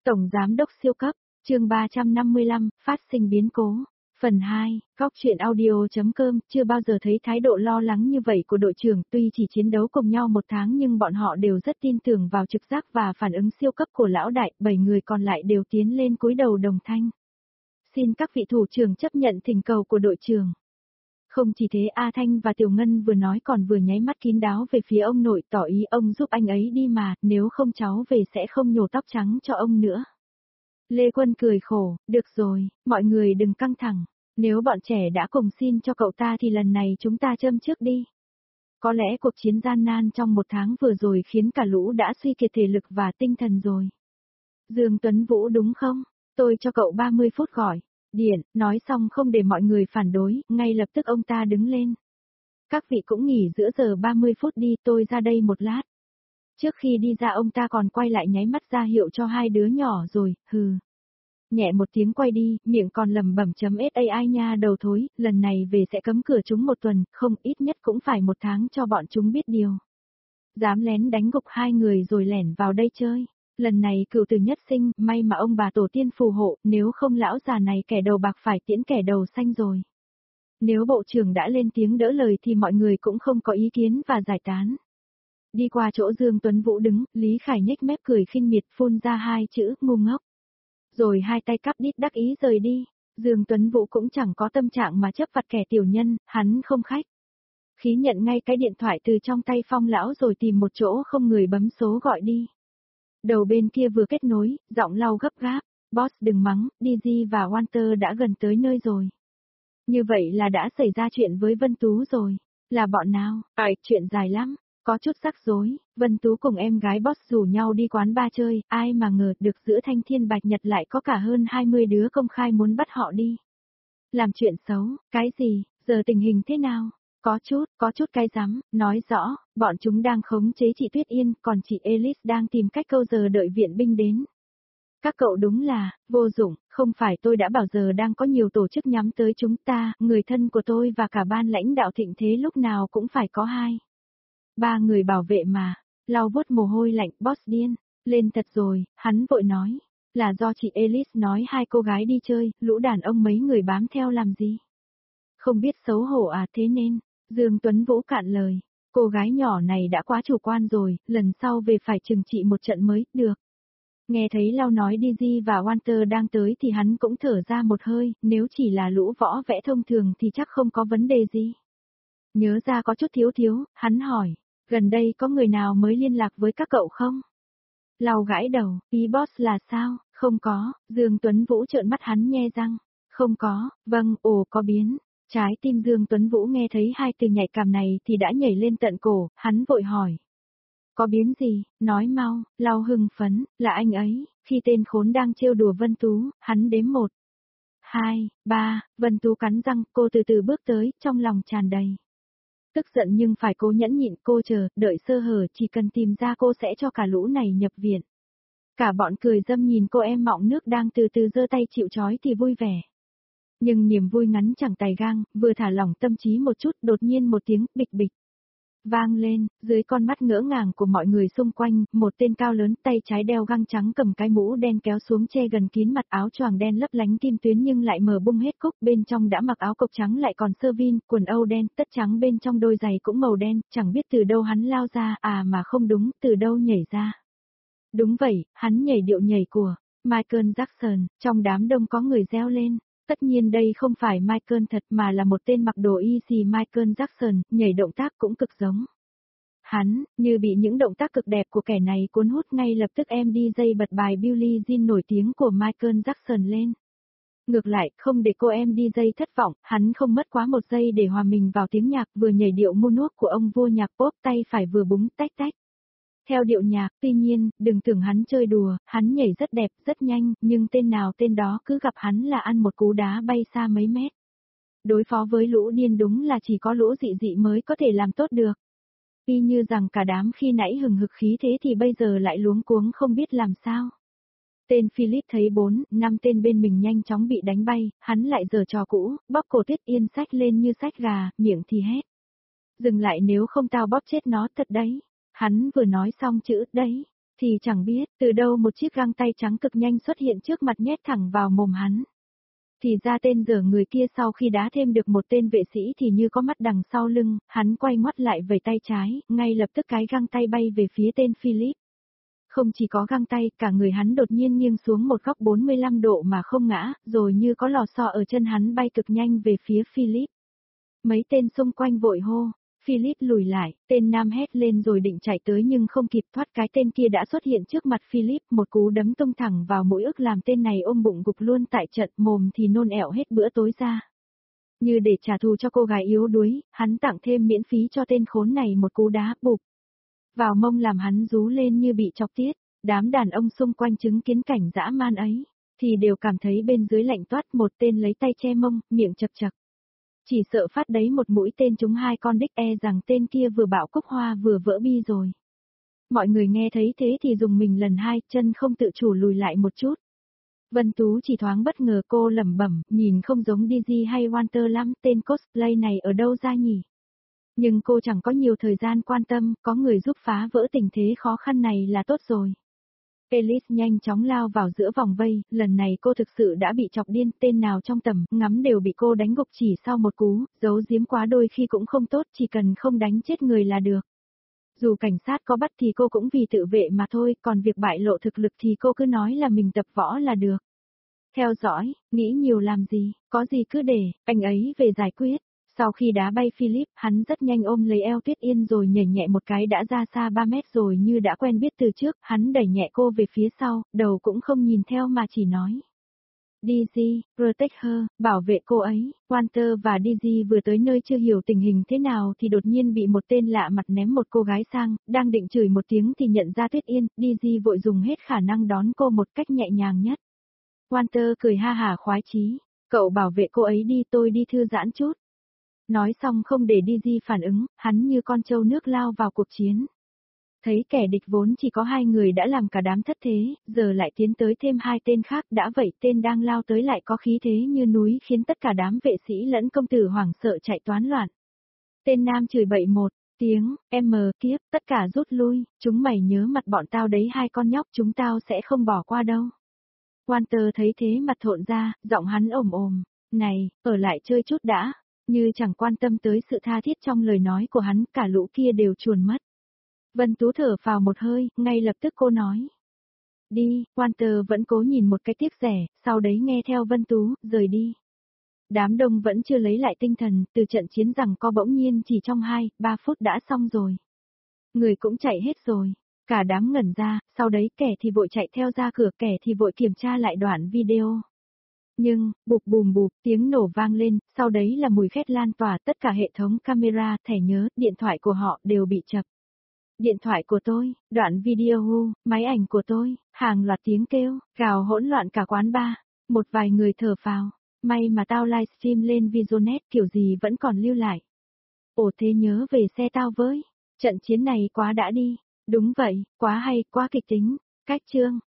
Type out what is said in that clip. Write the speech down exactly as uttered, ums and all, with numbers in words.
Tổng Giám đốc siêu cấp, chương ba trăm năm mươi lăm, phát sinh biến cố. Phần hai, góc truyện audio.com, chưa bao giờ thấy thái độ lo lắng như vậy của đội trưởng, tuy chỉ chiến đấu cùng nhau một tháng nhưng bọn họ đều rất tin tưởng vào trực giác và phản ứng siêu cấp của lão đại, bảy người còn lại đều tiến lên cúi đầu đồng thanh. Xin các vị thủ trưởng chấp nhận thỉnh cầu của đội trưởng. Không chỉ thế, A Thanh và Tiểu Ngân vừa nói còn vừa nháy mắt kín đáo về phía ông nội, tỏ ý ông giúp anh ấy đi mà, nếu không cháu về sẽ không nhổ tóc trắng cho ông nữa. Lê Quân cười khổ, được rồi, mọi người đừng căng thẳng, nếu bọn trẻ đã cùng xin cho cậu ta thì lần này chúng ta châm trước đi. Có lẽ cuộc chiến gian nan trong một tháng vừa rồi khiến cả lũ đã suy kiệt thể lực và tinh thần rồi. Dương Tuấn Vũ đúng không? Tôi cho cậu ba mươi phút gọi. Điện, nói xong không để mọi người phản đối, ngay lập tức ông ta đứng lên. Các vị cũng nghỉ giữa giờ ba mươi phút đi, tôi ra đây một lát. Trước khi đi ra ông ta còn quay lại nháy mắt ra hiệu cho hai đứa nhỏ rồi, hừ. Nhẹ một tiếng quay đi, miệng còn lẩm bẩm chấm sai nha đầu thối, lần này về sẽ cấm cửa chúng một tuần, không ít nhất cũng phải một tháng cho bọn chúng biết điều. Dám lén đánh gục hai người rồi lẻn vào đây chơi. Lần này cựu tử nhất sinh, may mà ông bà tổ tiên phù hộ, nếu không lão già này kẻ đầu bạc phải tiễn kẻ đầu xanh rồi. Nếu bộ trưởng đã lên tiếng đỡ lời thì mọi người cũng không có ý kiến và giải tán. Đi qua chỗ Dương Tuấn Vũ đứng, Lý Khải nhếch mép cười khinh miệt phun ra hai chữ ngu ngốc. Rồi hai tay cắp đít đắc ý rời đi, Dương Tuấn Vũ cũng chẳng có tâm trạng mà chấp vặt kẻ tiểu nhân, hắn không khách. Khí nhận ngay cái điện thoại từ trong tay Phong lão rồi tìm một chỗ không người bấm số gọi đi. Đầu bên kia vừa kết nối, giọng lau gấp gáp, boss đừng mắng, Digi và Walter đã gần tới nơi rồi. Như vậy là đã xảy ra chuyện với Vân Tú rồi, là bọn nào, ai, chuyện dài lắm, có chút rắc rối, Vân Tú cùng em gái boss rủ nhau đi quán bar chơi, ai mà ngờ được giữa Thanh Thiên Bạch Nhật lại có cả hơn hai mươi đứa công khai muốn bắt họ đi. Làm chuyện xấu, cái gì, giờ tình hình thế nào? Có chút, có chút cay rắm, nói rõ, bọn chúng đang khống chế chị Tuyết Yên, còn chị Alice đang tìm cách câu giờ đợi viện binh đến. Các cậu đúng là, vô dụng, không phải tôi đã bảo giờ đang có nhiều tổ chức nhắm tới chúng ta, người thân của tôi và cả ban lãnh đạo thịnh thế lúc nào cũng phải có hai. Ba người bảo vệ mà, lau vuốt mồ hôi lạnh, boss điên, lên thật rồi, hắn vội nói, là do chị Alice nói hai cô gái đi chơi, lũ đàn ông mấy người bám theo làm gì. Không biết xấu hổ à, thế nên. Dương Tuấn Vũ cạn lời, cô gái nhỏ này đã quá chủ quan rồi, lần sau về phải trừng trị một trận mới, được. Nghe thấy Lau nói Digi và Walter đang tới thì hắn cũng thở ra một hơi, nếu chỉ là lũ võ vẽ thông thường thì chắc không có vấn đề gì. Nhớ ra có chút thiếu thiếu, hắn hỏi, gần đây có người nào mới liên lạc với các cậu không? Lau gãi đầu, ý boss là sao, không có, Dương Tuấn Vũ trợn mắt hắn nhe răng, không có, vâng, ồ có biến. Trái tim Dương Tuấn Vũ nghe thấy hai từ nhạy cảm này thì đã nhảy lên tận cổ, hắn vội hỏi. Có biến gì, nói mau, Lau hưng phấn, là anh ấy, khi tên khốn đang trêu đùa Vân Tú, hắn đếm một, hai, ba, Vân Tú cắn răng, cô từ từ bước tới, trong lòng tràn đầy. Tức giận nhưng phải cố nhẫn nhịn, cô chờ, đợi sơ hở, chỉ cần tìm ra cô sẽ cho cả lũ này nhập viện. Cả bọn cười dâm nhìn cô em mọng nước đang từ từ giơ tay chịu trói thì vui vẻ. Nhưng niềm vui ngắn chẳng tài gang, vừa thả lỏng tâm trí một chút, đột nhiên một tiếng bịch bịch vang lên, dưới con mắt ngỡ ngàng của mọi người xung quanh, một tên cao lớn tay trái đeo găng trắng cầm cái mũ đen kéo xuống che gần kín mặt, áo choàng đen lấp lánh kim tuyến nhưng lại mở bung hết cúc, bên trong đã mặc áo cộc trắng lại còn sơ vin, quần âu đen, tất trắng bên trong đôi giày cũng màu đen, chẳng biết từ đâu hắn lao ra, à mà không đúng, từ đâu nhảy ra. Đúng vậy, hắn nhảy điệu nhảy của Michael Jackson, trong đám đông có người reo lên. Tất nhiên đây không phải Michael thật mà là một tên mặc đồ y xì Michael Jackson, nhảy động tác cũng cực giống. Hắn, như bị những động tác cực đẹp của kẻ này cuốn hút ngay lập tức em đi dây bật bài Billie Jean nổi tiếng của Michael Jackson lên. Ngược lại, không để cô em đi dây thất vọng, hắn không mất quá một giây để hòa mình vào tiếng nhạc vừa nhảy điệu moonwalk của ông vua nhạc pop tay phải vừa búng tách tách. Theo điệu nhạc, tuy nhiên, đừng tưởng hắn chơi đùa, hắn nhảy rất đẹp, rất nhanh, nhưng tên nào tên đó cứ gặp hắn là ăn một cú đá bay xa mấy mét. Đối phó với lũ điên đúng là chỉ có lũ dị dị mới có thể làm tốt được. Y như rằng cả đám khi nãy hừng hực khí thế thì bây giờ lại luống cuống không biết làm sao. Tên Philip thấy bốn, năm tên bên mình nhanh chóng bị đánh bay, hắn lại giở trò cũ, bóp cổ Tuyết Yên xách lên như xách gà, miệng thì hét. Dừng lại nếu không tao bóp chết nó thật đấy. Hắn vừa nói xong chữ đấy, Thì chẳng biết, từ đâu một chiếc găng tay trắng cực nhanh xuất hiện trước mặt nhét thẳng vào mồm hắn. Thì ra tên dở người kia sau khi đá thêm được một tên vệ sĩ thì như có mắt đằng sau lưng, hắn quay ngoắt lại vẩy tay trái, ngay lập tức cái găng tay bay về phía tên Philip. Không chỉ có găng tay, cả người hắn đột nhiên nghiêng xuống một góc bốn mươi lăm độ mà không ngã, rồi như có lò xo ở chân hắn bay cực nhanh về phía Philip. Mấy tên xung quanh vội hô, Philip lùi lại, tên nam hét lên rồi định chạy tới nhưng không kịp thoát, cái tên kia đã xuất hiện trước mặt Philip, một cú đấm tung thẳng vào mũi ức làm tên này ôm bụng gục luôn tại trận, mồm thì nôn ẹo hết bữa tối ra. Như để trả thù cho cô gái yếu đuối, hắn tặng thêm miễn phí cho tên khốn này một cú đá bụp vào mông làm hắn rú lên như bị chọc tiết. Đám đàn ông xung quanh chứng kiến cảnh dã man ấy, thì đều cảm thấy bên dưới lạnh toát, một tên lấy tay che mông, miệng chập chập. Chỉ sợ phát đấy một mũi tên trúng hai con đích, e rằng tên kia vừa bạo cúc hoa vừa vỡ bi rồi. Mọi người nghe thấy thế thì dùng mình lần hai, chân không tự chủ lùi lại một chút. Vân Tú chỉ thoáng bất ngờ, cô lẩm bẩm, nhìn không giống Dizzy hay Walter lắm, tên cosplay này ở đâu ra nhỉ? Nhưng cô chẳng có nhiều thời gian quan tâm, có người giúp phá vỡ tình thế khó khăn này là tốt rồi. Alice nhanh chóng lao vào giữa vòng vây, lần này cô thực sự đã bị chọc điên, tên nào trong tầm ngắm đều bị cô đánh gục chỉ sau một cú, giấu giếm quá đôi khi cũng không tốt, chỉ cần không đánh chết người là được. Dù cảnh sát có bắt thì cô cũng vì tự vệ mà thôi, còn việc bại lộ thực lực thì cô cứ nói là mình tập võ là được. Theo dõi, nghĩ nhiều làm gì, có gì cứ để, anh ấy về giải quyết. Sau khi đá bay Philip, hắn rất nhanh ôm lấy eo Tuyết Yên rồi nhảy nhẹ một cái đã ra xa ba mét rồi, như đã quen biết từ trước, hắn đẩy nhẹ cô về phía sau, đầu cũng không nhìn theo mà chỉ nói. Dizzy, protect her, bảo vệ cô ấy. Walter và Dizzy vừa tới nơi chưa hiểu tình hình thế nào thì đột nhiên bị một tên lạ mặt ném một cô gái sang, đang định chửi một tiếng thì nhận ra Tuyết Yên, Dizzy vội dùng hết khả năng đón cô một cách nhẹ nhàng nhất. Walter cười ha hả khoái chí, cậu bảo vệ cô ấy đi, tôi đi thư giãn chút. Nói xong không để Dizzy phản ứng, hắn như con trâu nước lao vào cuộc chiến. Thấy kẻ địch vốn chỉ có hai người đã làm cả đám thất thế, giờ lại tiến tới thêm hai tên khác, đã vậy tên đang lao tới lại có khí thế như núi khiến tất cả đám vệ sĩ lẫn công tử hoảng sợ chạy toán loạn. Tên nam chửi bậy một tiếng, em mờ kiếp, tất cả rút lui, chúng mày nhớ mặt bọn tao đấy, hai con nhóc, chúng tao sẽ không bỏ qua đâu. Walter thấy thế mặt thộn ra, giọng hắn ồm ồm, này, ở lại chơi chút đã. Như chẳng quan tâm tới sự tha thiết trong lời nói của hắn, cả lũ kia đều chuồn mất. Vân Tú thở phào một hơi, ngay lập tức cô nói. Đi, Walter vẫn cố nhìn một cái tiếc rẻ, sau đấy nghe theo Vân Tú, rời đi. Đám đông vẫn chưa lấy lại tinh thần, từ trận chiến rằng co bỗng nhiên chỉ trong hai, ba phút đã xong rồi. Người cũng chạy hết rồi, cả đám ngẩn ra, sau đấy kẻ thì vội chạy theo ra cửa, kẻ thì vội kiểm tra lại đoạn video. Nhưng, bụp bùm bụp, tiếng nổ vang lên, sau đấy là mùi khét lan tỏa, tất cả hệ thống camera, thẻ nhớ, điện thoại của họ đều bị chập. Điện thoại của tôi, đoạn video, máy ảnh của tôi, hàng loạt tiếng kêu, gào hỗn loạn cả quán bar. Một vài người thở phào, may mà tao livestream lên Visionet kiểu gì vẫn còn lưu lại. Ồ thế nhớ về xe tao với, trận chiến này quá đã đi, đúng vậy, quá hay, quá kịch tính, cách chương.